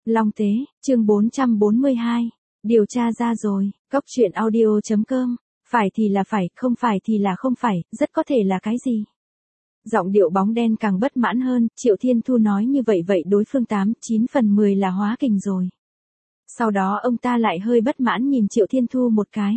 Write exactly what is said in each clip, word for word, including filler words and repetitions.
Long Tế, chương bốn trăm bốn mươi hai. Điều tra ra rồi, cốc truyện audio.com. Phải thì là phải, không phải thì là không phải, rất có thể là cái gì? Giọng điệu bóng đen càng bất mãn hơn, Triệu Thiên Thu nói như vậy vậy đối phương tám, chín phần mười là hóa kình rồi. Sau đó ông ta lại hơi bất mãn nhìn Triệu Thiên Thu một cái.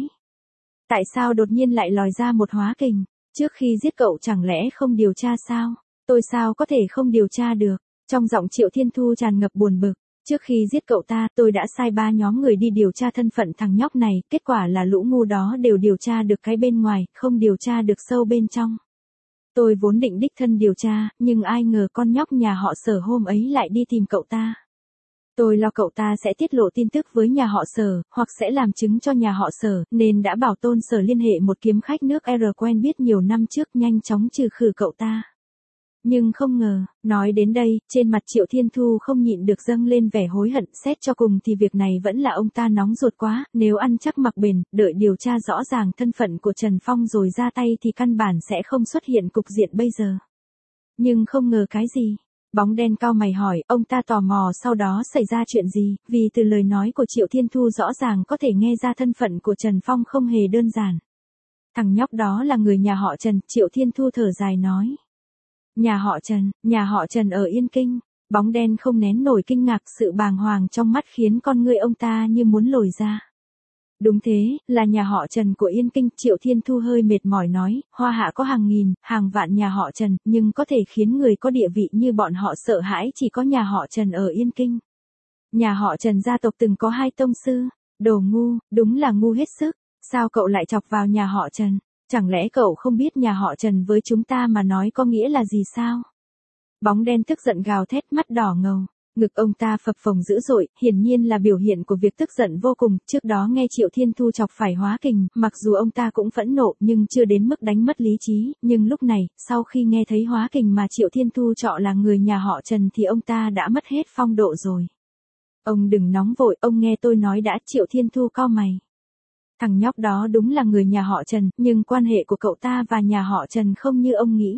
Tại sao đột nhiên lại lòi ra một hóa kình? Trước khi giết cậu chẳng lẽ không điều tra sao? Tôi sao có thể không điều tra được? Trong giọng Triệu Thiên Thu tràn ngập buồn bực. Trước khi giết cậu ta, tôi đã sai ba nhóm người đi điều tra thân phận thằng nhóc này, kết quả là lũ ngu đó đều điều tra được cái bên ngoài, không điều tra được sâu bên trong. Tôi vốn định đích thân điều tra, nhưng ai ngờ con nhóc nhà họ Sở hôm ấy lại đi tìm cậu ta. Tôi lo cậu ta sẽ tiết lộ tin tức với nhà họ Sở, hoặc sẽ làm chứng cho nhà họ Sở, nên đã bảo Tôn Sở liên hệ một kiếm khách nước R quen biết nhiều năm trước nhanh chóng trừ khử cậu ta. Nhưng không ngờ, nói đến đây, trên mặt Triệu Thiên Thu không nhịn được dâng lên vẻ hối hận, xét cho cùng thì việc này vẫn là ông ta nóng ruột quá, nếu ăn chắc mặc bền, đợi điều tra rõ ràng thân phận của Trần Phong rồi ra tay thì căn bản sẽ không xuất hiện cục diện bây giờ. Nhưng không ngờ cái gì? Bóng đen cao mày hỏi, ông ta tò mò sau đó xảy ra chuyện gì, vì từ lời nói của Triệu Thiên Thu rõ ràng có thể nghe ra thân phận của Trần Phong không hề đơn giản. Thằng nhóc đó là người nhà họ Trần, Triệu Thiên Thu thở dài nói. Nhà họ Trần, nhà họ Trần ở Yên Kinh. Bóng đen không nén nổi kinh ngạc, sự bàng hoàng trong mắt khiến con ngươi ông ta như muốn lồi ra. Đúng thế, là nhà họ Trần của Yên Kinh, Triệu Thiên Thu hơi mệt mỏi nói, Hoa Hạ có hàng nghìn, hàng vạn nhà họ Trần, nhưng có thể khiến người có địa vị như bọn họ sợ hãi chỉ có nhà họ Trần ở Yên Kinh. Nhà họ Trần gia tộc từng có hai tông sư, đồ ngu, đúng là ngu hết sức, sao cậu lại chọc vào nhà họ Trần? Chẳng lẽ cậu không biết nhà họ Trần với chúng ta mà nói có nghĩa là gì sao? Bóng đen tức giận gào thét, mắt đỏ ngầu. Ngực ông ta phập phồng dữ dội, hiển nhiên là biểu hiện của việc tức giận vô cùng. Trước đó nghe Triệu Thiên Thu chọc phải hóa kình, mặc dù ông ta cũng phẫn nộ nhưng chưa đến mức đánh mất lý trí. Nhưng lúc này, sau khi nghe thấy hóa kình mà Triệu Thiên Thu chọ là người nhà họ Trần thì ông ta đã mất hết phong độ rồi. Ông đừng nóng vội, ông nghe tôi nói đã. Triệu Thiên Thu cau mày. Thằng nhóc đó đúng là người nhà họ Trần, nhưng quan hệ của cậu ta và nhà họ Trần không như ông nghĩ.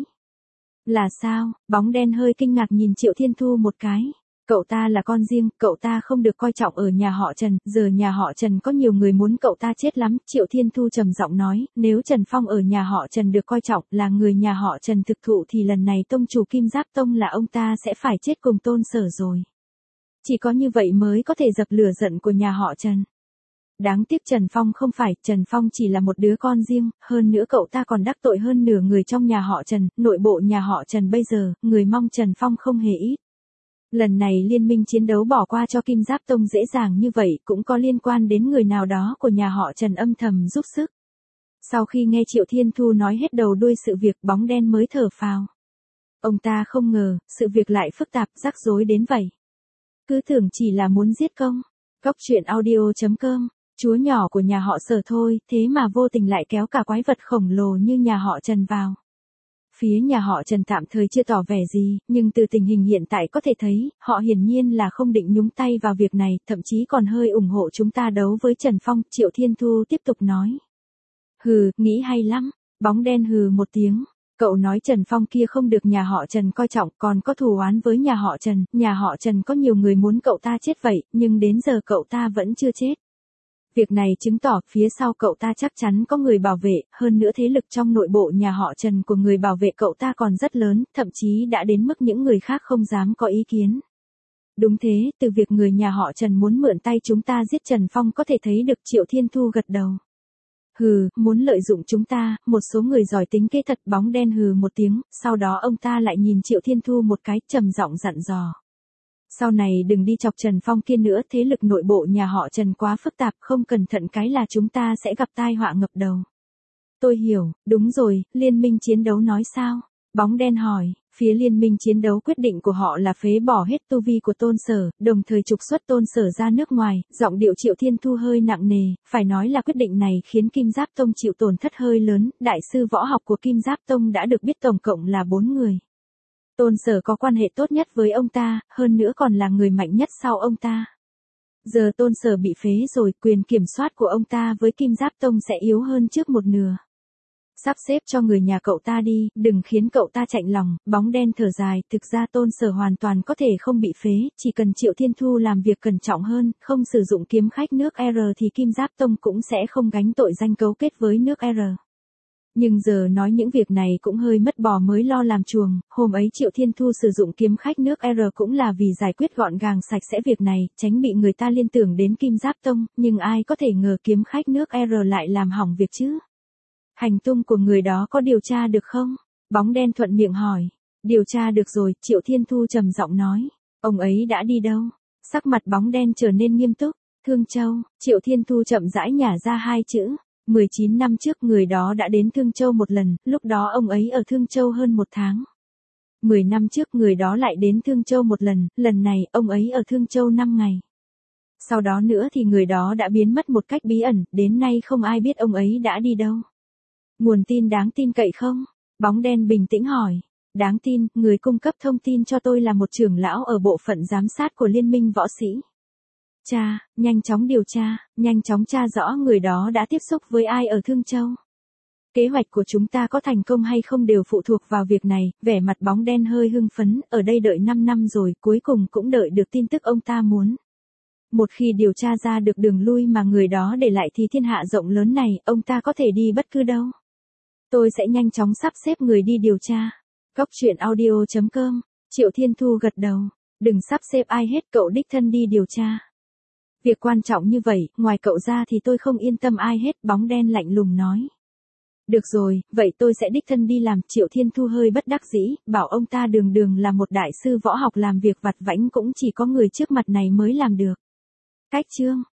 Là sao? Bóng đen hơi kinh ngạc nhìn Triệu Thiên Thu một cái. Cậu ta là con riêng, cậu ta không được coi trọng ở nhà họ Trần, giờ nhà họ Trần có nhiều người muốn cậu ta chết lắm. Triệu Thiên Thu trầm giọng nói, nếu Trần Phong ở nhà họ Trần được coi trọng, là người nhà họ Trần thực thụ thì lần này tông chủ Kim Giáp Tông là ông ta sẽ phải chết cùng Tôn Sở rồi. Chỉ có như vậy mới có thể dập lửa giận của nhà họ Trần. Đáng tiếc Trần Phong không phải, Trần Phong chỉ là một đứa con riêng, hơn nữa cậu ta còn đắc tội hơn nửa người trong nhà họ Trần, nội bộ nhà họ Trần bây giờ, người mong Trần Phong không hề ít. Lần này liên minh chiến đấu bỏ qua cho Kim Giáp Tông dễ dàng như vậy cũng có liên quan đến người nào đó của nhà họ Trần âm thầm giúp sức. Sau khi nghe Triệu Thiên Thu nói hết đầu đuôi sự việc, bóng đen mới thở phào. Ông ta không ngờ, sự việc lại phức tạp, rắc rối đến vậy. Cứ tưởng chỉ là muốn giết công. Cốc truyện audio.com. Chúa nhỏ của nhà họ Sở thôi, thế mà vô tình lại kéo cả quái vật khổng lồ như nhà họ Trần vào. Phía nhà họ Trần tạm thời chưa tỏ vẻ gì, nhưng từ tình hình hiện tại có thể thấy, họ hiển nhiên là không định nhúng tay vào việc này, thậm chí còn hơi ủng hộ chúng ta đấu với Trần Phong. Triệu Thiên Thu tiếp tục nói. Hừ, nghĩ hay lắm. Bóng đen hừ một tiếng. Cậu nói Trần Phong kia không được nhà họ Trần coi trọng, còn có thù oán với nhà họ Trần, nhà họ Trần có nhiều người muốn cậu ta chết vậy, nhưng đến giờ cậu ta vẫn chưa chết. Việc này chứng tỏ phía sau cậu ta chắc chắn có người bảo vệ, hơn nữa thế lực trong nội bộ nhà họ Trần của người bảo vệ cậu ta còn rất lớn, thậm chí đã đến mức những người khác không dám có ý kiến. Đúng thế, từ việc người nhà họ Trần muốn mượn tay chúng ta giết Trần Phong có thể thấy được. Triệu Thiên Thu gật đầu. Hừ, muốn lợi dụng chúng ta, một số người giỏi tính kế thật. Bóng đen hừ một tiếng, sau đó ông ta lại nhìn Triệu Thiên Thu một cái, trầm giọng dặn dò. Sau này đừng đi chọc Trần Phong kia nữa, thế lực nội bộ nhà họ Trần quá phức tạp, không cẩn thận cái là chúng ta sẽ gặp tai họa ngập đầu. Tôi hiểu, đúng rồi, liên minh chiến đấu nói sao? Bóng đen hỏi, phía liên minh chiến đấu quyết định của họ là phế bỏ hết tu vi của Tôn Sở, đồng thời trục xuất Tôn Sở ra nước ngoài. Giọng điệu Triệu Thiên Thu hơi nặng nề, phải nói là quyết định này khiến Kim Giáp Tông chịu tổn thất hơi lớn, đại sư võ học của Kim Giáp Tông đã được biết tổng cộng là bốn người. Tôn Sở có quan hệ tốt nhất với ông ta, hơn nữa còn là người mạnh nhất sau ông ta. Giờ Tôn Sở bị phế rồi, quyền kiểm soát của ông ta với Kim Giáp Tông sẽ yếu hơn trước một nửa. Sắp xếp cho người nhà cậu ta đi, đừng khiến cậu ta chạnh lòng. Bóng đen thở dài, thực ra Tôn Sở hoàn toàn có thể không bị phế, chỉ cần Triệu Thiên Thu làm việc cẩn trọng hơn, không sử dụng kiếm khách nước R thì Kim Giáp Tông cũng sẽ không gánh tội danh cấu kết với nước R. Nhưng giờ nói những việc này cũng hơi mất bò mới lo làm chuồng, hôm ấy Triệu Thiên Thu sử dụng kiếm khách nước R cũng là vì giải quyết gọn gàng sạch sẽ việc này, tránh bị người ta liên tưởng đến Kim Giáp Tông, nhưng ai có thể ngờ kiếm khách nước R lại làm hỏng việc chứ. Hành tung của người đó có điều tra được không? Bóng đen thuận miệng hỏi. Điều tra được rồi, Triệu Thiên Thu trầm giọng nói. Ông ấy đã đi đâu? Sắc mặt bóng đen trở nên nghiêm túc. Thương Châu, Triệu Thiên Thu chậm rãi nhả ra hai chữ. mười chín năm trước người đó đã đến Thương Châu một lần, lúc đó ông ấy ở Thương Châu hơn một tháng. mười năm trước người đó lại đến Thương Châu một lần, lần này ông ấy ở Thương Châu năm ngày. Sau đó nữa thì người đó đã biến mất một cách bí ẩn, đến nay không ai biết ông ấy đã đi đâu. Nguồn tin đáng tin cậy không? Bóng đen bình tĩnh hỏi. Đáng tin, người cung cấp thông tin cho tôi là một trưởng lão ở bộ phận giám sát của Liên minh võ sĩ. Cha, nhanh chóng điều tra, nhanh chóng tra rõ người đó đã tiếp xúc với ai ở Thương Châu. Kế hoạch của chúng ta có thành công hay không đều phụ thuộc vào việc này, vẻ mặt bóng đen hơi hưng phấn, ở đây đợi năm năm rồi, cuối cùng cũng đợi được tin tức ông ta muốn. Một khi điều tra ra được đường lui mà người đó để lại thì thiên hạ rộng lớn này, ông ta có thể đi bất cứ đâu. Tôi sẽ nhanh chóng sắp xếp người đi điều tra. Cốc truyện audio chấm com, Triệu Thiên Thu gật đầu. Đừng sắp xếp ai hết, cậu đích thân đi điều tra. Việc quan trọng như vậy, ngoài cậu ra thì tôi không yên tâm ai hết, bóng đen lạnh lùng nói. Được rồi, vậy tôi sẽ đích thân đi làm. Triệu Thiên Thu hơi bất đắc dĩ, bảo ông ta đường đường là một đại sư võ học làm việc vặt vãnh cũng chỉ có người trước mặt này mới làm được. Cách chương